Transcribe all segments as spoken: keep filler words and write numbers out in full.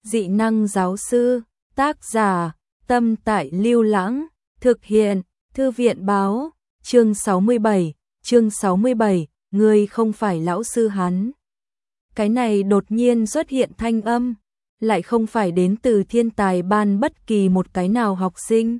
Dị năng giáo sư, tác giả, Tâm Tại Lưu Lãng, thực hiện, Thư viện báo, chương sáu mươi bảy, chương sáu mươi bảy, ngươi không phải lão sư hắn. Cái này đột nhiên xuất hiện thanh âm, lại không phải đến từ thiên tài ban bất kỳ một cái nào học sinh.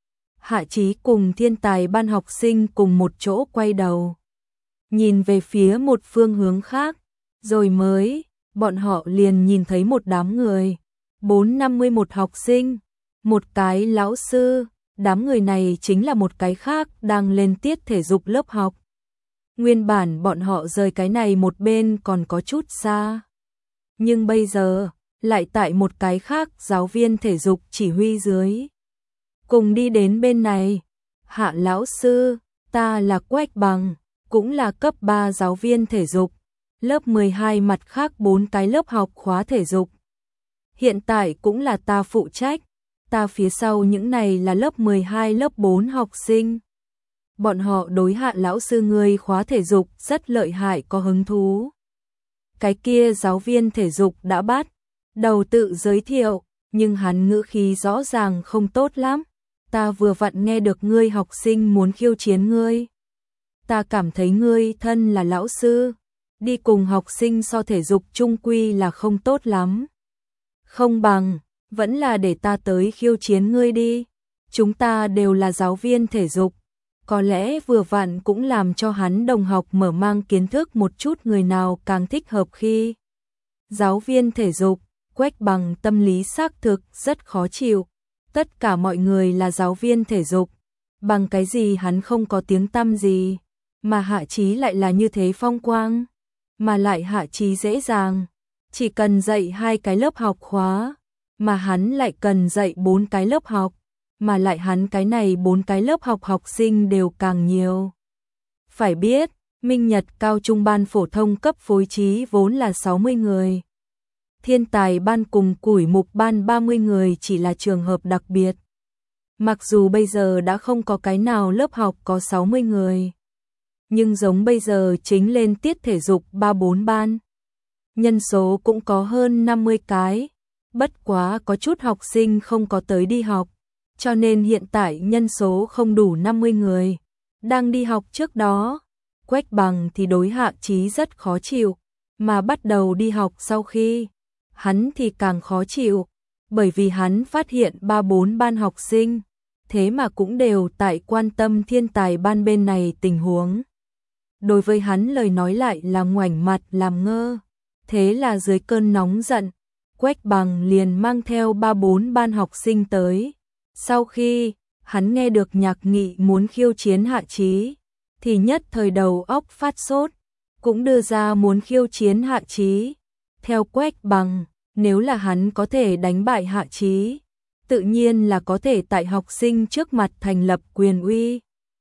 Hạ Chí cùng thiên tài ban học sinh cùng một chỗ quay đầu, nhìn về phía một phương hướng khác, rồi mới, bọn họ liền nhìn thấy một đám người, bốn năm mươi mốt học sinh, một cái lão sư, đám người này chính là một cái khác đang lên tiết thể dục lớp học. Nguyên bản bọn họ rời cái này một bên còn có chút xa, nhưng bây giờ, lại tại một cái khác giáo viên thể dục chỉ huy dưới. Cùng đi đến bên này, Hạ lão sư, ta là Quách Bằng, cũng là cấp ba giáo viên thể dục, lớp mười hai mặt khác bốn cái lớp học khóa thể dục. Hiện tại cũng là ta phụ trách, ta phía sau những này là lớp mười hai lớp bốn học sinh. Bọn họ đối Hạ lão sư ngươi khóa thể dục rất lợi hại có hứng thú. Cái kia giáo viên thể dục đã bắt đầu tự giới thiệu, nhưng hắn ngữ khí rõ ràng không tốt lắm. Ta vừa vặn nghe được ngươi học sinh muốn khiêu chiến ngươi. Ta cảm thấy ngươi thân là lão sư, đi cùng học sinh so thể dục chung quy là không tốt lắm. Không bằng, vẫn là để ta tới khiêu chiến ngươi đi. Chúng ta đều là giáo viên thể dục, có lẽ vừa vặn cũng làm cho hắn đồng học mở mang kiến thức một chút người nào càng thích hợp khi. Giáo viên thể dục, Quách Bằng tâm lý xác thực rất khó chịu. Tất cả mọi người là giáo viên thể dục, bằng cái gì hắn không có tiếng tăm gì, mà Hạ Chí lại là như thế phong quang, mà lại Hạ Chí dễ dàng, chỉ cần dạy hai cái lớp học khóa, mà hắn lại cần dạy bốn cái lớp học, mà lại hắn cái này bốn cái lớp học học sinh đều càng nhiều. Phải biết, Minh Nhật cao trung ban phổ thông cấp phối trí vốn là sáu mươi người. Thiên tài ban cùng củi mục ban ba mươi người chỉ là trường hợp đặc biệt. Mặc dù bây giờ đã không có cái nào lớp học có sáu mươi người, nhưng giống bây giờ chính lên tiết thể dục ba bốn ban. Nhân số cũng có hơn năm mươi cái, bất quá có chút học sinh không có tới đi học, cho nên hiện tại nhân số không đủ năm mươi người. Đang đi học trước đó, Quách Bằng thì đối Hạ Chí rất khó chịu, mà bắt đầu đi học sau khi, hắn thì càng khó chịu, bởi vì hắn phát hiện ba bốn ban học sinh, thế mà cũng đều tại quan tâm thiên tài ban bên này tình huống. Đối với hắn lời nói lại là ngoảnh mặt làm ngơ, thế là dưới cơn nóng giận, Quách Bằng liền mang theo ba bốn ban học sinh tới. Sau khi hắn nghe được Nhạc Nghị muốn khiêu chiến Hạ Chí, thì nhất thời đầu óc phát sốt, cũng đưa ra muốn khiêu chiến Hạ Chí. Theo Quách Bằng, nếu là hắn có thể đánh bại Hạ Chí, tự nhiên là có thể tại học sinh trước mặt thành lập quyền uy.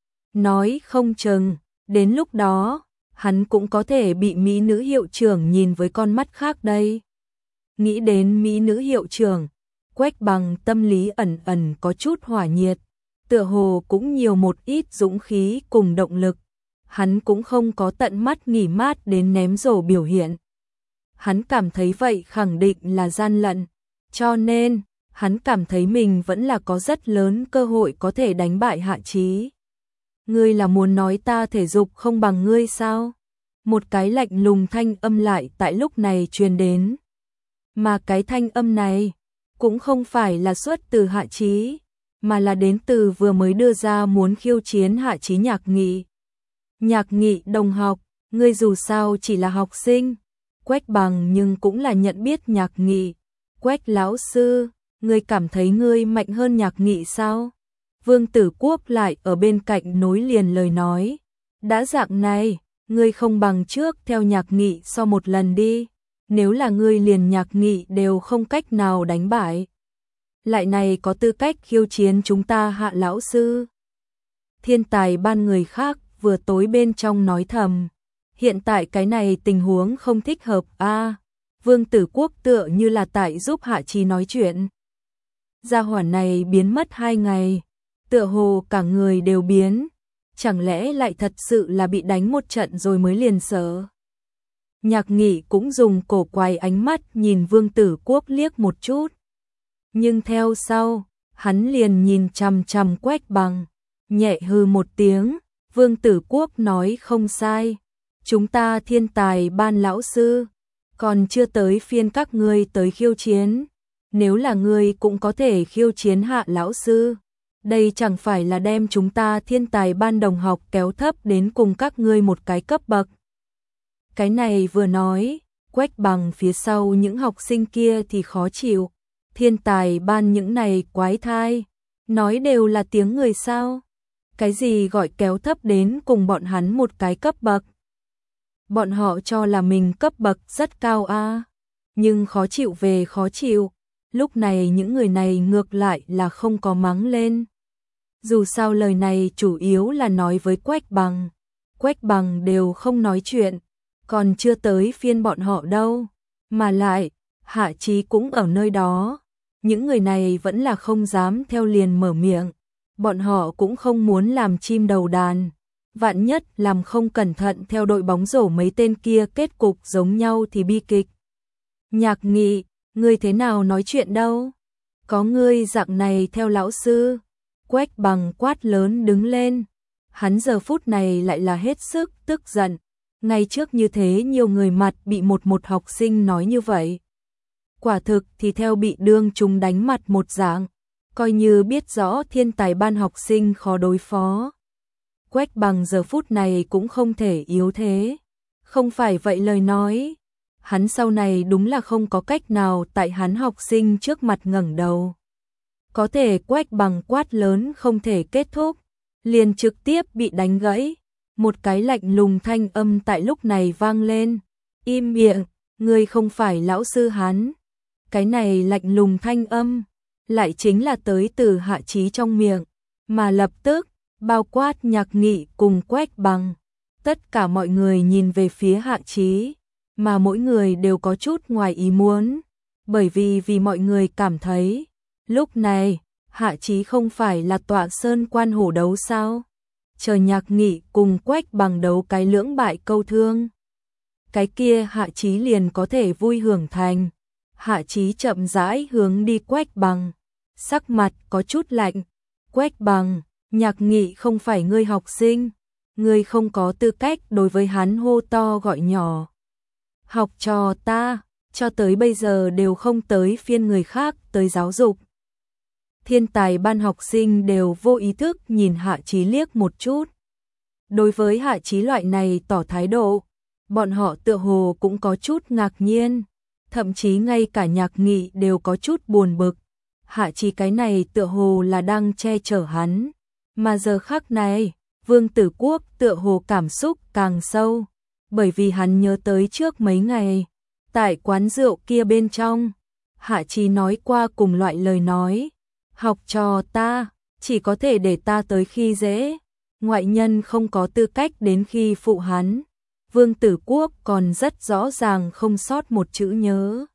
Nói không chừng, đến lúc đó, hắn cũng có thể bị Mỹ nữ hiệu trưởng nhìn với con mắt khác đây. Nghĩ đến Mỹ nữ hiệu trưởng, Quách Bằng tâm lý ẩn ẩn có chút hỏa nhiệt, tựa hồ cũng nhiều một ít dũng khí cùng động lực. Hắn cũng không có tận mắt nghỉ mát đến ném rổ biểu hiện. Hắn cảm thấy vậy khẳng định là gian lận, cho nên, hắn cảm thấy mình vẫn là có rất lớn cơ hội có thể đánh bại Hạ Chí. Ngươi là muốn nói ta thể dục không bằng ngươi sao? Một cái lạnh lùng thanh âm lại tại lúc này truyền đến. Mà cái thanh âm này, cũng không phải là xuất từ Hạ Chí, mà là đến từ vừa mới đưa ra muốn khiêu chiến Hạ Chí Nhạc Nghị. Nhạc Nghị đồng học, ngươi dù sao chỉ là học sinh. Quách Bằng nhưng cũng là nhận biết Nhạc Nghị. Quách lão sư, ngươi cảm thấy ngươi mạnh hơn Nhạc Nghị sao? Vương Tử Quốc lại ở bên cạnh nối liền lời nói. Đã dạng này, ngươi không bằng trước theo Nhạc Nghị so một lần đi. Nếu là ngươi liền Nhạc Nghị đều không cách nào đánh bại, lại này có tư cách khiêu chiến chúng ta Hạ lão sư. Thiên tài ban người khác vừa tối bên trong nói thầm. Hiện tại cái này tình huống không thích hợp a. À, Vương Tử Quốc tựa như là tại giúp Hạ Chí nói chuyện. Gia hỏa này biến mất hai ngày, tựa hồ cả người đều biến, chẳng lẽ lại thật sự là bị đánh một trận rồi mới liền sợ. Nhạc Nghị cũng dùng cổ quái ánh mắt nhìn Vương Tử Quốc liếc một chút. Nhưng theo sau, hắn liền nhìn chằm chằm Quách Bằng, nhẹ hừ một tiếng, Vương Tử Quốc nói không sai, chúng ta thiên tài ban lão sư, còn chưa tới phiên các ngươi tới khiêu chiến, nếu là ngươi cũng có thể khiêu chiến Hạ lão sư, đây chẳng phải là đem chúng ta thiên tài ban đồng học kéo thấp đến cùng các ngươi một cái cấp bậc. Cái này vừa nói, Quách Bằng phía sau những học sinh kia thì khó chịu, thiên tài ban những này quái thai, nói đều là tiếng người sao, cái gì gọi kéo thấp đến cùng bọn hắn một cái cấp bậc. Bọn họ cho là mình cấp bậc rất cao a, à, nhưng khó chịu về khó chịu, lúc này những người này ngược lại là không có mắng lên. Dù sao lời này chủ yếu là nói với Quách Bằng, Quách Bằng đều không nói chuyện, còn chưa tới phiên bọn họ đâu, mà lại, Hạ Chí cũng ở nơi đó, những người này vẫn là không dám theo liền mở miệng, bọn họ cũng không muốn làm chim đầu đàn, vạn nhất làm không cẩn thận theo đội bóng rổ mấy tên kia kết cục giống nhau thì bi kịch. Nhạc Nghị, ngươi thế nào nói chuyện đâu? Có ngươi dạng này theo lão sư. Quách Bằng quát lớn đứng lên. Hắn giờ phút này lại là hết sức tức giận. Ngay trước như thế nhiều người mặt bị một một học sinh nói như vậy. Quả thực thì theo bị đương chúng đánh mặt một dạng. Coi như biết rõ thiên tài ban học sinh khó đối phó. Quách Bằng giờ phút này cũng không thể yếu thế. Không phải vậy lời nói. Hắn sau này đúng là không có cách nào tại hắn học sinh trước mặt ngẩng đầu. Có thể Quách Bằng quát lớn không thể kết thúc, liền trực tiếp bị đánh gãy. Một cái lạnh lùng thanh âm tại lúc này vang lên. Im miệng, ngươi không phải lão sư hắn. Cái này lạnh lùng thanh âm, lại chính là tới từ Hạ Chí trong miệng, mà lập tức, bao quát Nhạc Nghị cùng Quách Bằng. Tất cả mọi người nhìn về phía Hạ Chí, mà mỗi người đều có chút ngoài ý muốn, bởi vì vì mọi người cảm thấy, lúc này, Hạ Chí không phải là tọa sơn quan hổ đấu sao? Chờ Nhạc Nghị cùng Quách Bằng đấu cái lưỡng bại câu thương. Cái kia Hạ Chí liền có thể vui hưởng thành. Hạ Chí chậm rãi hướng đi Quách Bằng, sắc mặt có chút lạnh. Quách Bằng, Nhạc Nghị không phải ngươi học sinh, ngươi không có tư cách đối với hắn hô to gọi nhỏ. Học trò ta, cho tới bây giờ đều không tới phiên người khác tới giáo dục. Thiên tài ban học sinh đều vô ý thức nhìn Hạ Chí liếc một chút. Đối với Hạ Chí loại này tỏ thái độ, bọn họ tựa hồ cũng có chút ngạc nhiên, thậm chí ngay cả Nhạc Nghị đều có chút buồn bực. Hạ Chí cái này tựa hồ là đang che chở hắn, mà giờ khắc này, Vương Tử Quốc tựa hồ cảm xúc càng sâu, bởi vì hắn nhớ tới trước mấy ngày, tại quán rượu kia bên trong, Hạ Chí nói qua cùng loại lời nói, học trò ta, chỉ có thể để ta tới khi dễ, ngoại nhân không có tư cách đến khi phụ hắn. Vương Tử Quốc còn rất rõ ràng không sót một chữ nhớ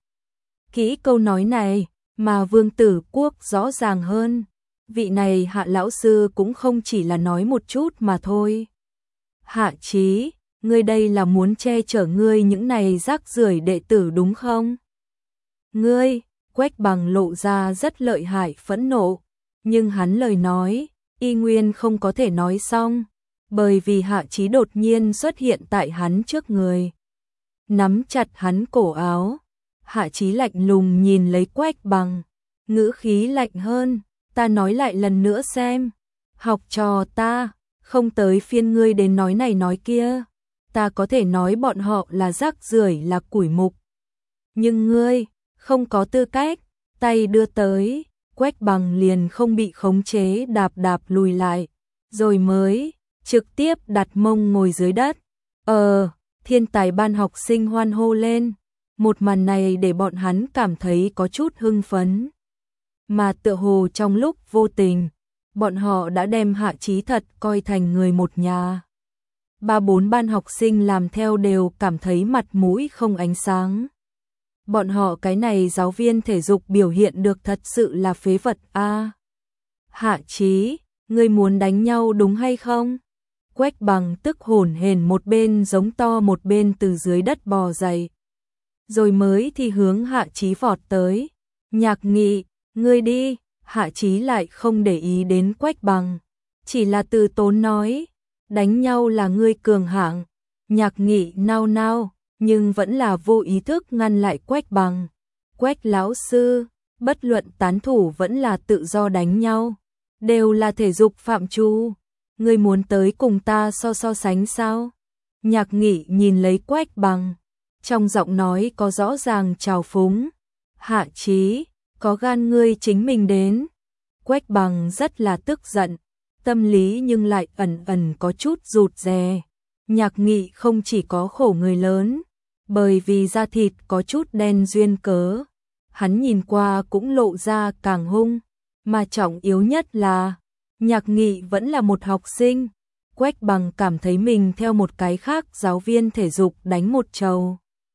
kỹ câu nói này, mà Vương Tử Quốc rõ ràng hơn, vị này Hạ lão sư cũng không chỉ là nói một chút mà thôi. Hạ Chí, ngươi đây là muốn che chở ngươi những này rác rưởi đệ tử đúng không? Ngươi, Quách Bằng lộ ra rất lợi hại phẫn nộ, nhưng hắn lời nói, y nguyên không có thể nói xong, bởi vì Hạ Chí đột nhiên xuất hiện tại hắn trước người. Nắm chặt hắn cổ áo, Hạ Chí lạnh lùng nhìn lấy Quách Bằng, ngữ khí lạnh hơn, ta nói lại lần nữa xem, học trò ta, không tới phiên ngươi đến nói này nói kia, ta có thể nói bọn họ là rác rưởi là củi mục. Nhưng ngươi, không có tư cách, tay đưa tới, Quách Bằng liền không bị khống chế đạp đạp lùi lại, rồi mới trực tiếp đặt mông ngồi dưới đất. Ờ, thiên tài ban học sinh hoan hô lên, một màn này để bọn hắn cảm thấy có chút hưng phấn. Mà tựa hồ trong lúc vô tình, bọn họ đã đem Hạ Chí thật coi thành người một nhà. Ba bốn ban học sinh làm theo đều cảm thấy mặt mũi không ánh sáng. Bọn họ cái này giáo viên thể dục biểu hiện được thật sự là phế vật a. À, Hạ Chí, ngươi muốn đánh nhau đúng hay không? Quách Bằng tức hổn hển một bên giống to một bên từ dưới đất bò dậy. Rồi mới thì hướng Hạ Chí vọt tới. Nhạc Nghị, ngươi đi. Hạ Chí lại không để ý đến Quách Bằng. Chỉ là từ tốn nói, đánh nhau là ngươi cường hạng. Nhạc Nghị nao nao, nhưng vẫn là vô ý thức ngăn lại Quách Bằng. Quách lão sư, bất luận tán thủ vẫn là tự do đánh nhau, đều là thể dục phạm trù. Ngươi muốn tới cùng ta so so sánh sao? Nhạc Nghị nhìn lấy Quách Bằng, trong giọng nói có rõ ràng trào phúng. Hạ Chí, có gan ngươi chính mình đến. Quách Bằng rất là tức giận, tâm lý nhưng lại ẩn ẩn có chút rụt rè. Nhạc Nghị không chỉ có khổ người lớn, bởi vì da thịt có chút đen duyên cớ, hắn nhìn qua cũng lộ ra càng hung, mà trọng yếu nhất là Nhạc Nghị vẫn là một học sinh. Quách Bằng cảm thấy mình theo một cái khác giáo viên thể dục đánh một trầu.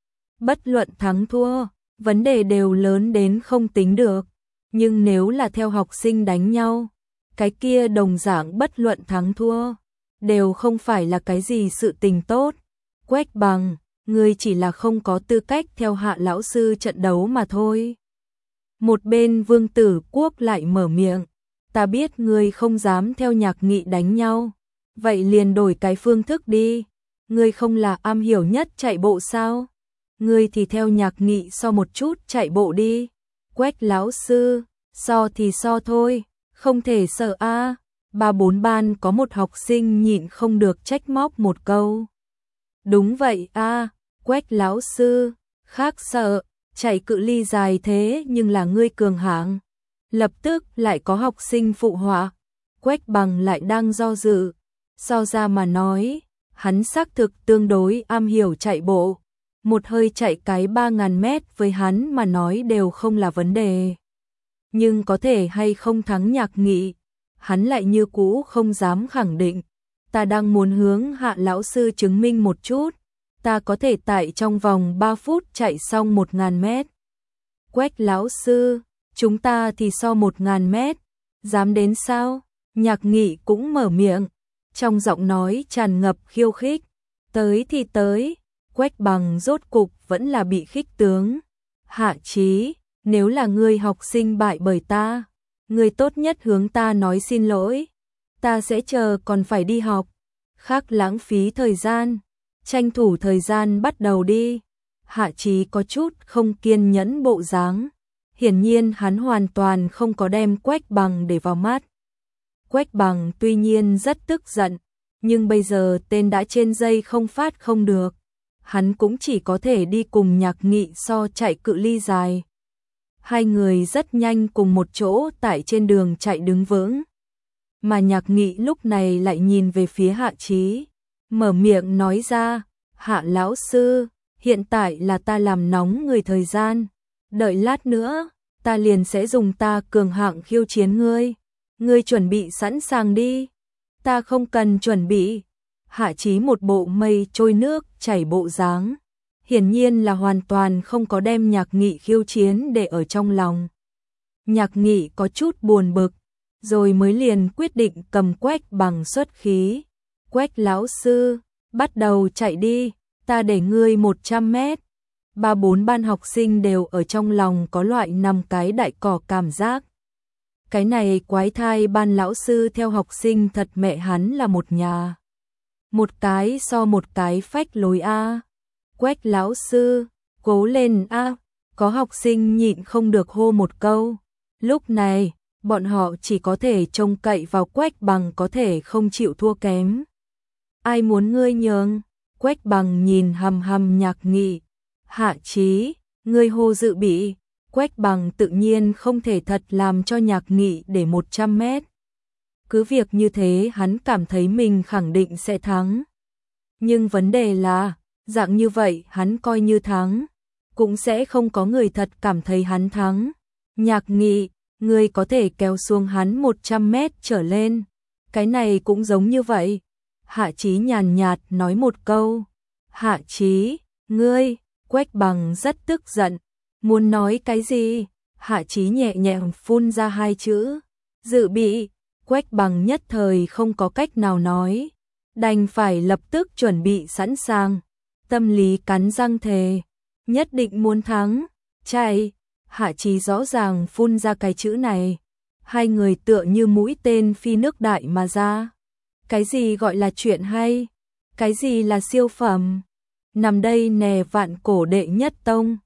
Bất luận thắng thua, vấn đề đều lớn đến không tính được, nhưng nếu là theo học sinh đánh nhau, cái kia đồng dạng bất luận thắng thua, đều không phải là cái gì sự tình tốt. Quách Bằng, ngươi chỉ là không có tư cách theo Hạ lão sư trận đấu mà thôi. Một bên Vương Tử Quốc lại mở miệng, ta biết ngươi không dám theo Nhạc Nghị đánh nhau, vậy liền đổi cái phương thức đi. Ngươi không là am hiểu nhất chạy bộ sao? Ngươi thì theo Nhạc Nghị so một chút chạy bộ đi. Quách lão sư, so thì so thôi, không thể sợ a. Ba bốn ban có một học sinh nhịn không được trách móc một câu. Đúng vậy a, Quách lão sư, khác sợ, chạy cự ly dài thế nhưng là ngươi cường hạng. Lập tức lại có học sinh phụ họa. Quách Bằng lại đang do dự, so ra mà nói, hắn xác thực tương đối am hiểu chạy bộ. Một hơi chạy cái ba ngàn mét với hắn mà nói đều không là vấn đề. Nhưng có thể hay không thắng Nhạc Nghị, hắn lại như cũ không dám khẳng định. Ta đang muốn hướng Hạ lão sư chứng minh một chút, ta có thể tại trong vòng ba phút chạy xong một ngàn mét. Quách lão sư, chúng ta thì so một ngàn mét, dám đến sao? Nhạc Nghị cũng mở miệng, trong giọng nói tràn ngập khiêu khích. Tới thì tới. Quách Bằng rốt cục vẫn là bị khích tướng. Hạ Chí, nếu là ngươi học sinh bại bởi ta, ngươi tốt nhất hướng ta nói xin lỗi. Ta sẽ chờ còn phải đi học. Khác lãng phí thời gian, tranh thủ thời gian bắt đầu đi. Hạ Chí có chút không kiên nhẫn bộ dáng. Hiển nhiên hắn hoàn toàn không có đem Quách Bằng để vào mắt. Quách Bằng tuy nhiên rất tức giận, nhưng bây giờ tên đã trên dây không phát không được. Hắn cũng chỉ có thể đi cùng Nhạc Nghị so chạy cự ly dài. Hai người rất nhanh cùng một chỗ tại trên đường chạy đứng vững. Mà Nhạc Nghị lúc này lại nhìn về phía Hạ Chí, mở miệng nói ra, Hạ lão sư, hiện tại là ta làm nóng người thời gian. Đợi lát nữa, ta liền sẽ dùng ta cường hạng khiêu chiến ngươi. Ngươi chuẩn bị sẵn sàng đi. Ta không cần chuẩn bị. Hạ Chí một bộ mây trôi nước chảy bộ dáng, hiển nhiên là hoàn toàn không có đem Nhạc Nghị khiêu chiến để ở trong lòng. Nhạc Nghị có chút buồn bực, rồi mới liền quyết định cầm Quách Bằng xuất khí. Quách lão sư, bắt đầu chạy đi, ta để ngươi một trăm mét. Ba bốn ban học sinh đều ở trong lòng có loại nằm cái đại cỏ cảm giác. Cái này quái thai ban lão sư theo học sinh thật mẹ hắn là một nhà. Một cái so một cái phách lối a. Quách lão sư, cố lên a. Có học sinh nhịn không được hô một câu. Lúc này, bọn họ chỉ có thể trông cậy vào Quách Bằng có thể không chịu thua kém. Ai muốn ngươi nhường? Quách Bằng nhìn hầm hầm Nhạc Nghị. Hạ Chí, ngươi hô dự bị. Quách Bằng tự nhiên không thể thật làm cho Nhạc Nghị để một trăm mét. Cứ việc như thế hắn cảm thấy mình khẳng định sẽ thắng. Nhưng vấn đề là, dạng như vậy hắn coi như thắng, cũng sẽ không có người thật cảm thấy hắn thắng. Nhạc Nghị, ngươi có thể kéo xuống hắn một trăm mét trở lên. Cái này cũng giống như vậy. Hạ Chí nhàn nhạt nói một câu. Hạ Chí, ngươi, Quách Bằng rất tức giận. Muốn nói cái gì? Hạ Chí nhẹ nhàng phun ra hai chữ. Dự bị. Quách Bằng nhất thời không có cách nào nói. đành phải lập tức chuẩn bị sẵn sàng, tâm lý cắn răng thề, nhất định muốn thắng, chạy. Hạ Chí rõ ràng phun ra cái chữ này, hai người tựa như mũi tên phi nước đại mà ra. Cái gì gọi là chuyện hay? Cái gì là siêu phẩm? Nằm đây nè vạn cổ đệ nhất tông.